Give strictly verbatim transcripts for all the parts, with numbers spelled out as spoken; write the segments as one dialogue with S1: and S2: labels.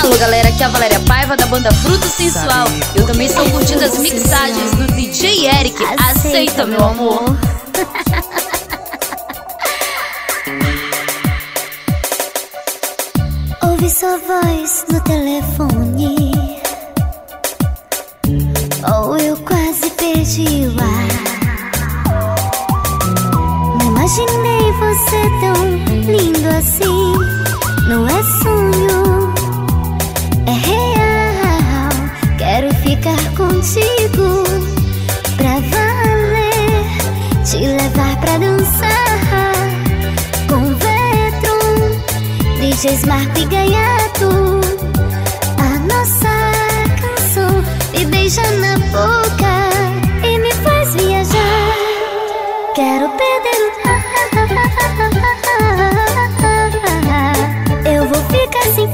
S1: Alô galera, aqui é a Valéria Paiva da banda Fruto Sensual. Eu também estou curtindo as mixagens do D J Eric. Aceita, meu amor.
S2: Ouvi sua voz no telefone, ou eu quase perdi o ar. Não imaginei você tão lindo assim. Não é sonho, é real. Quero ficar contigo pra valer, te levar pra dançar com Vetron, D Js Marco e Gaiato. A nossa canção me beija na boca e me faz viajar. Quero perder o eu vou ficar assim.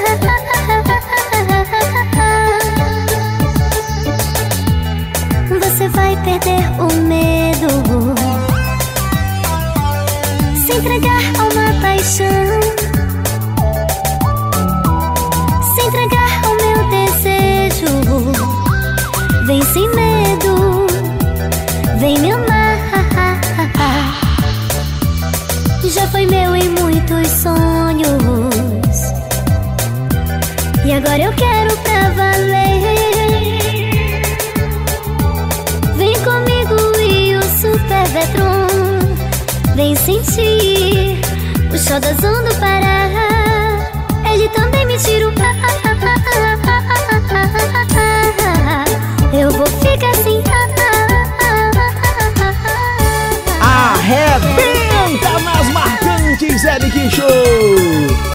S2: Você vai perder o medo, se entregar a uma paixão, se entregar ao meu desejo. Vem sem medo, vem me amar. Já foi meu em muitos sonhos, e agora eu quero pra valer. Vem comigo e o Super Vetron, vem sentir o xodozão do Pará.